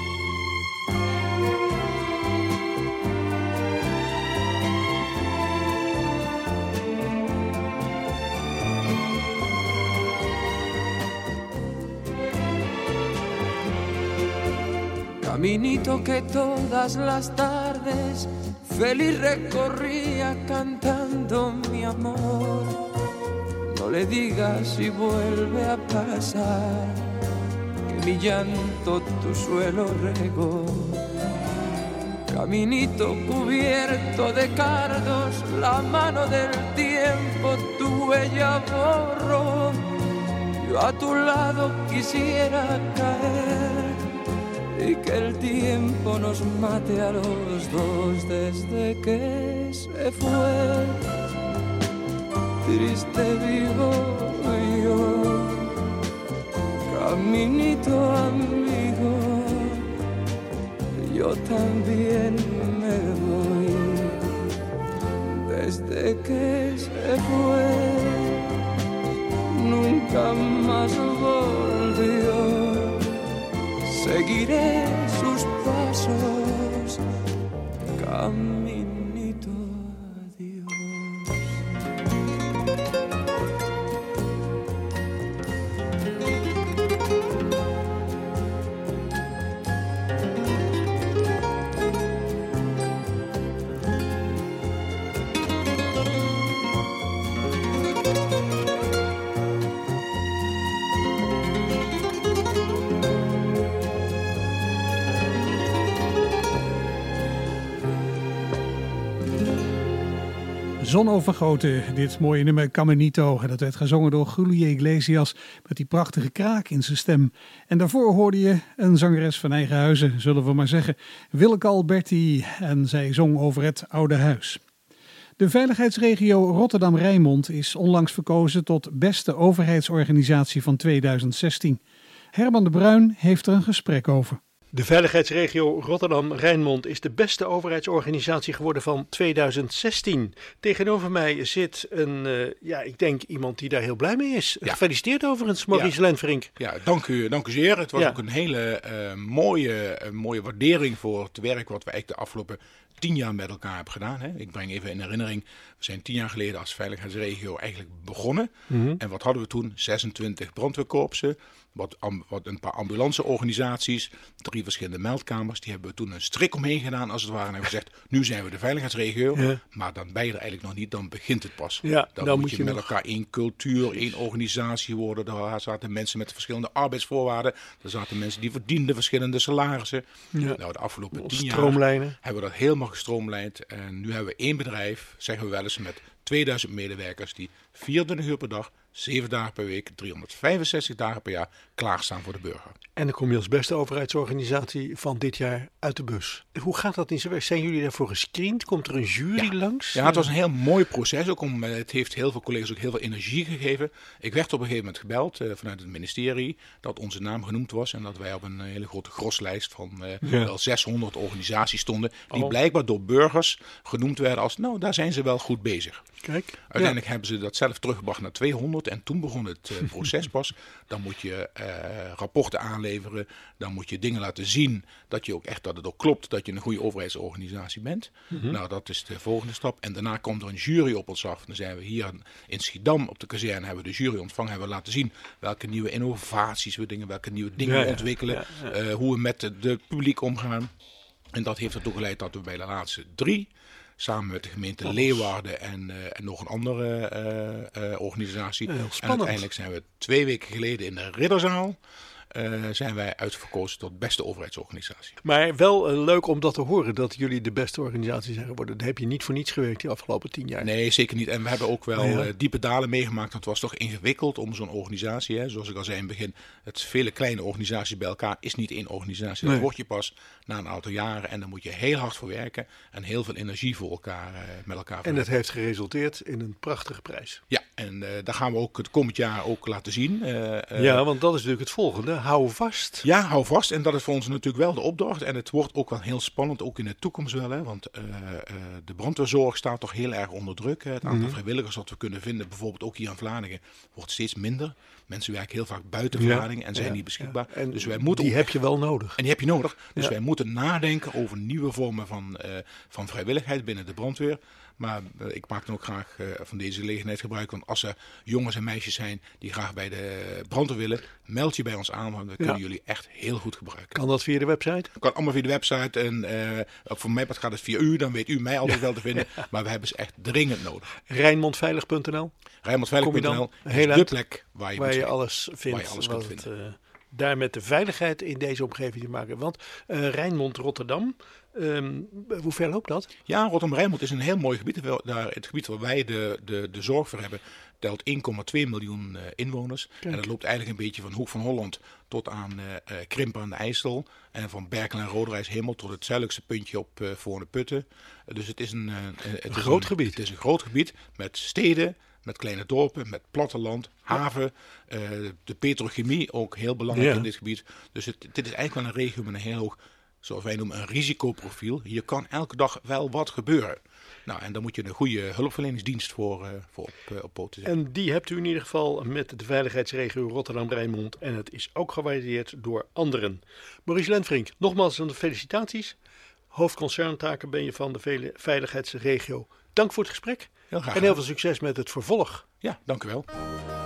Caminito que todas las tardes feliz recorría cantando mi amor. No le digas si vuelve a pasar, que mi llanto tu suelo regó. Caminito cubierto de cardos, la mano del tiempo tu huella borró. Yo a tu lado quisiera caer y que el tiempo nos mate a los dos desde que se fue. Triste vivo yo, caminito amigo, yo también me voy desde que se fue. Nunca más volvió. Seguiré sus pasos, caminito adiós. Zonovergoten, dit mooie nummer Caminito. Dat werd gezongen door Julio Iglesias met die prachtige kraak in zijn stem. En daarvoor hoorde je een zangeres van eigen huizen, zullen we maar zeggen, Willeke Alberti. En zij zong over het oude huis. De veiligheidsregio Rotterdam-Rijnmond is onlangs verkozen tot beste overheidsorganisatie van 2016. Herman de Bruin heeft er een gesprek over. De veiligheidsregio Rotterdam-Rijnmond is de beste overheidsorganisatie geworden van 2016. Tegenover mij zit ik denk iemand die daar heel blij mee is. Ja. Gefeliciteerd overigens, Maurice Lenverink. Ja, dank u zeer. Het was ook een hele mooie waardering voor het werk wat we eigenlijk de afgelopen 10 jaar met elkaar hebben gedaan. Hè. Ik breng even in herinnering, we zijn 10 jaar geleden als veiligheidsregio eigenlijk begonnen. Mm-hmm. En wat hadden we toen? 26 brandweerkorpsen, wat een paar ambulanceorganisaties, 3 verschillende meldkamers. Die hebben we toen een strik omheen gedaan als het ware. En hebben gezegd, nu zijn we de veiligheidsregio. Ja. Maar dan ben je er eigenlijk nog niet, dan begint het pas. Ja, dan moet je met elkaar één cultuur, één organisatie worden. Daar zaten mensen met verschillende arbeidsvoorwaarden. Daar zaten mensen die verdienden verschillende salarissen. Ja. Nou, de afgelopen 10 jaar hebben we dat helemaal gestroomlijnd. En nu hebben we 1 bedrijf, zeggen we wel eens, met 2000 medewerkers die 24 uur per dag, 7 dagen per week, 365 dagen per jaar klaarstaan voor de burger. En dan kom je als beste overheidsorganisatie van dit jaar uit de bus. Hoe gaat dat in zijn werk? Zijn jullie daarvoor gescreend? Komt er een jury langs? Ja, het was een heel mooi proces. Het heeft heel veel collega's ook heel veel energie gegeven. Ik werd op een gegeven moment gebeld vanuit het ministerie dat onze naam genoemd was. En dat wij op een hele grote groslijst van wel 600 organisaties stonden. Die blijkbaar door burgers genoemd werden als, nou, daar zijn ze wel goed bezig. Kijk. Uiteindelijk hebben ze dat zelf teruggebracht naar 200 en toen begon het proces pas. Dan moet je rapporten aanleveren, dan moet je dingen laten zien dat het ook klopt dat je een goede overheidsorganisatie bent. Mm-hmm. Nou, dat is de volgende stap. En daarna komt er een jury op ons af. Dan zijn we hier in Schiedam op de kazerne, hebben we de jury ontvangen, hebben we laten zien welke nieuwe innovaties welke nieuwe dingen we ontwikkelen, hoe we met het publiek omgaan. En dat heeft ertoe geleid dat we bij de laatste 3... samen met de gemeente Leeuwarden en nog een andere organisatie. En uiteindelijk zijn we 2 weken geleden in de Ridderzaal zijn wij uitverkozen tot beste overheidsorganisatie. Maar wel leuk om dat te horen, dat jullie de beste organisatie zijn geworden. Daar heb je niet voor niets gewerkt die afgelopen 10 jaar. Nee, zeker niet. En we hebben ook wel diepe dalen meegemaakt. Het was toch ingewikkeld om zo'n organisatie, hè, zoals ik al zei in het begin, het vele kleine organisaties bij elkaar is niet één organisatie. Dat word je pas na een aantal jaren en dan moet je heel hard voor werken en heel veel energie voor elkaar met elkaar En dat heeft geresulteerd in een prachtige prijs. Ja, en daar gaan we ook het komend jaar ook laten zien. Want dat is natuurlijk het volgende. Hou vast. Ja, hou vast. En dat is voor ons natuurlijk wel de opdracht. En het wordt ook wel heel spannend, ook in de toekomst wel. Hè? Want de brandweerzorg staat toch heel erg onder druk. Hè? Het aantal vrijwilligers dat we kunnen vinden, bijvoorbeeld ook hier in Vlaardingen, wordt steeds minder. Mensen werken heel vaak buiten Vlaardingen en zijn niet beschikbaar. En dus wij moeten heb je wel nodig. En die heb je nodig. Dus wij moeten nadenken over nieuwe vormen van vrijwilligheid binnen de brandweer. Maar ik maak dan ook graag van deze gelegenheid gebruik. Want als er jongens en meisjes zijn die graag bij de brandweer willen, meld je bij ons aan. Want we kunnen jullie echt heel goed gebruiken. Kan dat via de website? Kan allemaal via de website. En voor mij gaat het via u. Dan weet u mij altijd wel te vinden. Maar we hebben ze echt dringend nodig. Rijnmondveilig.nl Rijnmondveilig.nl is de plek waar je alles vindt. Kunt vinden. Daar met de veiligheid in deze omgeving te maken. Want Rijnmond Rotterdam, Hoe ver loopt dat? Ja, Rotterdam-Rijnmond is een heel mooi gebied. Het gebied waar wij de zorg voor hebben telt 1,2 miljoen inwoners. Kijk. En dat loopt eigenlijk een beetje van Hoek van Holland tot aan Krimpen aan de IJssel. En van Berkel en Roderijs Hemel tot het zuidelijkste puntje op Voorne-Putten. Dus het is een groot gebied. Het is een groot gebied met steden, met kleine dorpen, met platteland, haven. De petrochemie ook heel belangrijk in dit gebied. Dus dit is eigenlijk wel een regio met een heel hoog, zoals wij noemen, een risicoprofiel. Hier kan elke dag wel wat gebeuren. Nou, en dan moet je een goede hulpverleningsdienst voor op poten zetten. En die hebt u in ieder geval met de veiligheidsregio Rotterdam-Rijnmond. En het is ook gewaardeerd door anderen. Maurice Lenfrink, nogmaals een felicitaties. Hoofdconcerntaken ben je van de veiligheidsregio. Dank voor het gesprek. Heel graag. En heel veel succes met het vervolg. Ja, dank u wel.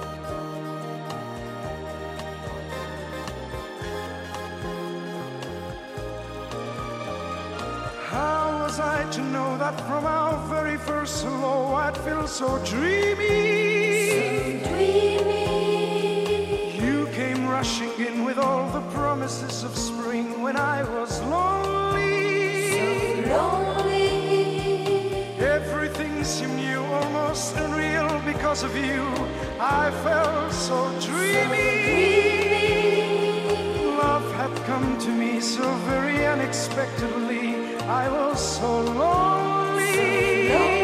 How was I to know that from our very first hello I'd feel so dreamy? So dreamy. You came rushing in with all the promises of spring when I was lonely. So lonely. Everything seemed new, almost unreal because of you. I felt so dreamy. Love had come to me so very unexpectedly. I was so lonely.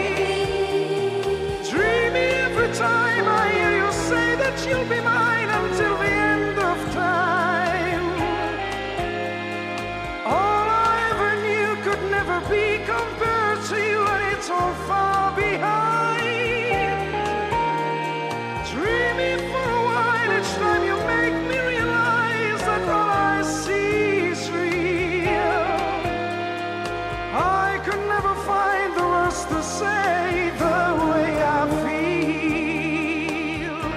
Dreamy every time I hear you say that you'll be mine until the end of time. All I ever knew could never be compared to you, and it's all far behind. Dreamy for a while each time you make me realize that all I see is real. I could never find the words to say the way I feel.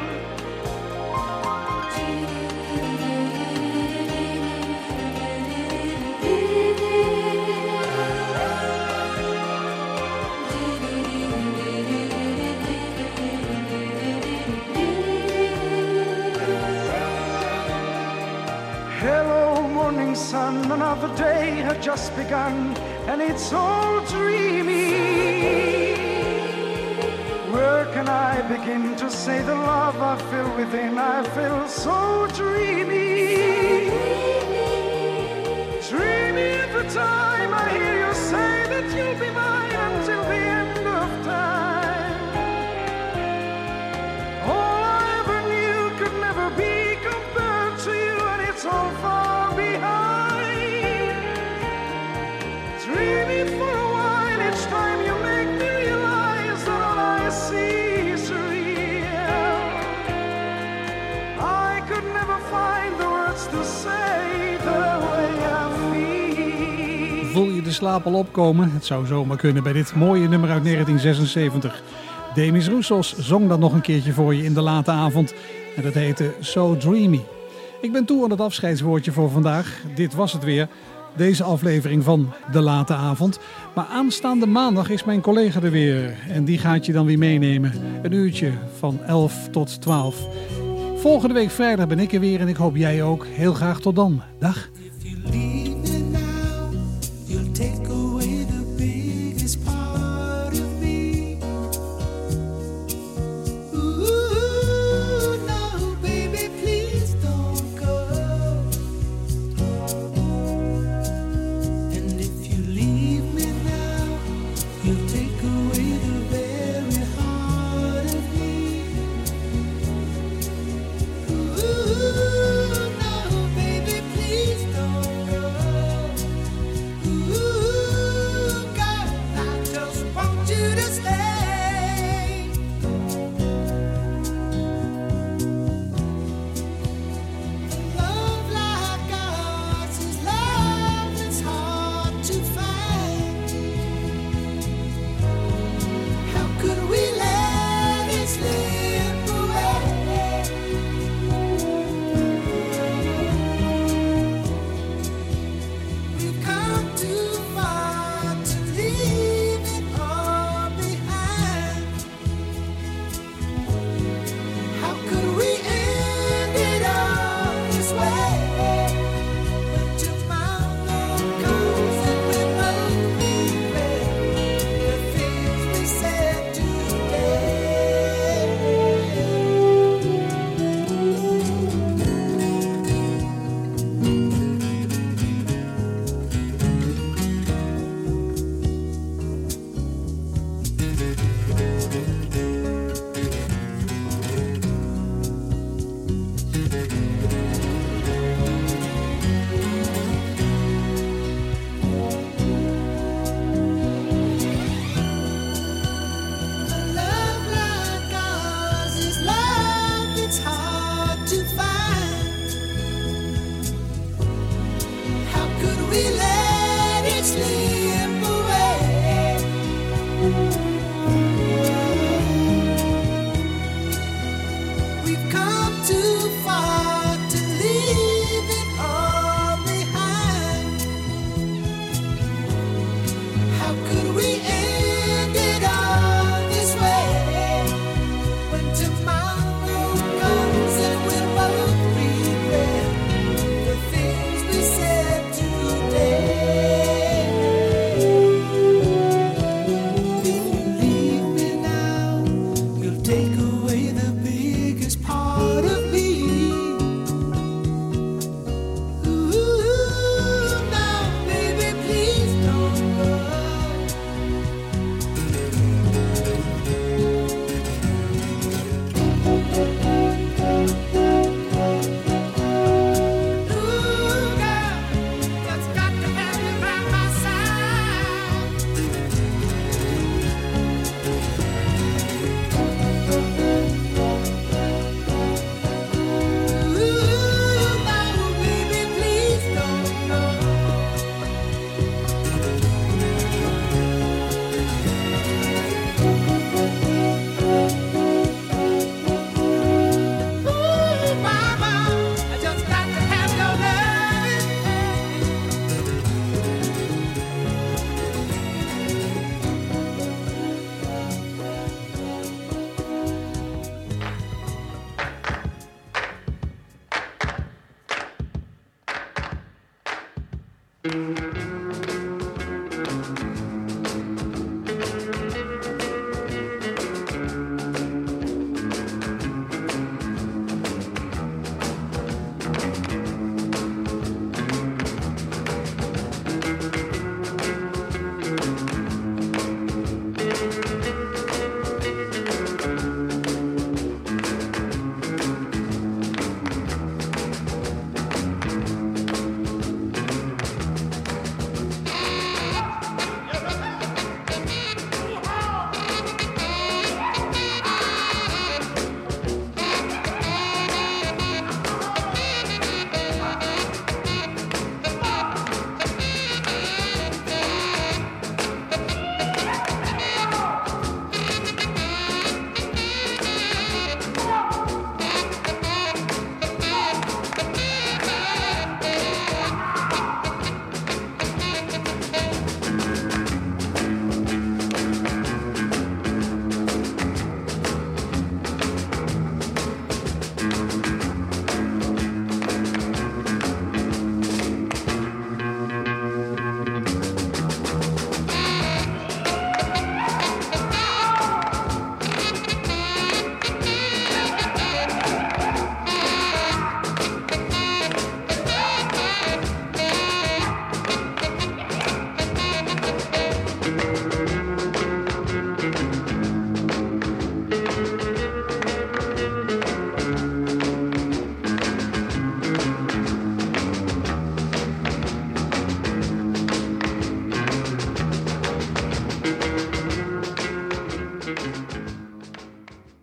Hello, morning sun, another day had just begun, and it's all dreamy. Where can I begin to say the love I feel within? I feel so dreamy. Dreamy every time I hear you say that you'll be mine until the end of time. All I ever knew could never be compared to you, and it's all far behind. Dreamy for a while each time you make me realize that all I see is real. I could never find the words to say the way I feel. Voel je de slaap al opkomen? Het zou zomaar kunnen bij dit mooie nummer uit 1976. Demis Roussos zong dat nog een keertje voor je in de late avond. En dat heette So Dreamy. Ik ben toe aan het afscheidswoordje voor vandaag. Dit was het weer. Deze aflevering van De Late Avond. Maar aanstaande maandag is mijn collega er weer. En die gaat je dan weer meenemen. Een uurtje van 11 tot 12. Volgende week vrijdag ben ik er weer en ik hoop jij ook. Heel graag tot dan. Dag. Take away the biggest part of me. Ooh, no, baby, please don't go. And if you leave me now, you'll take away the very heart of me. Ooh, no, baby, please don't go.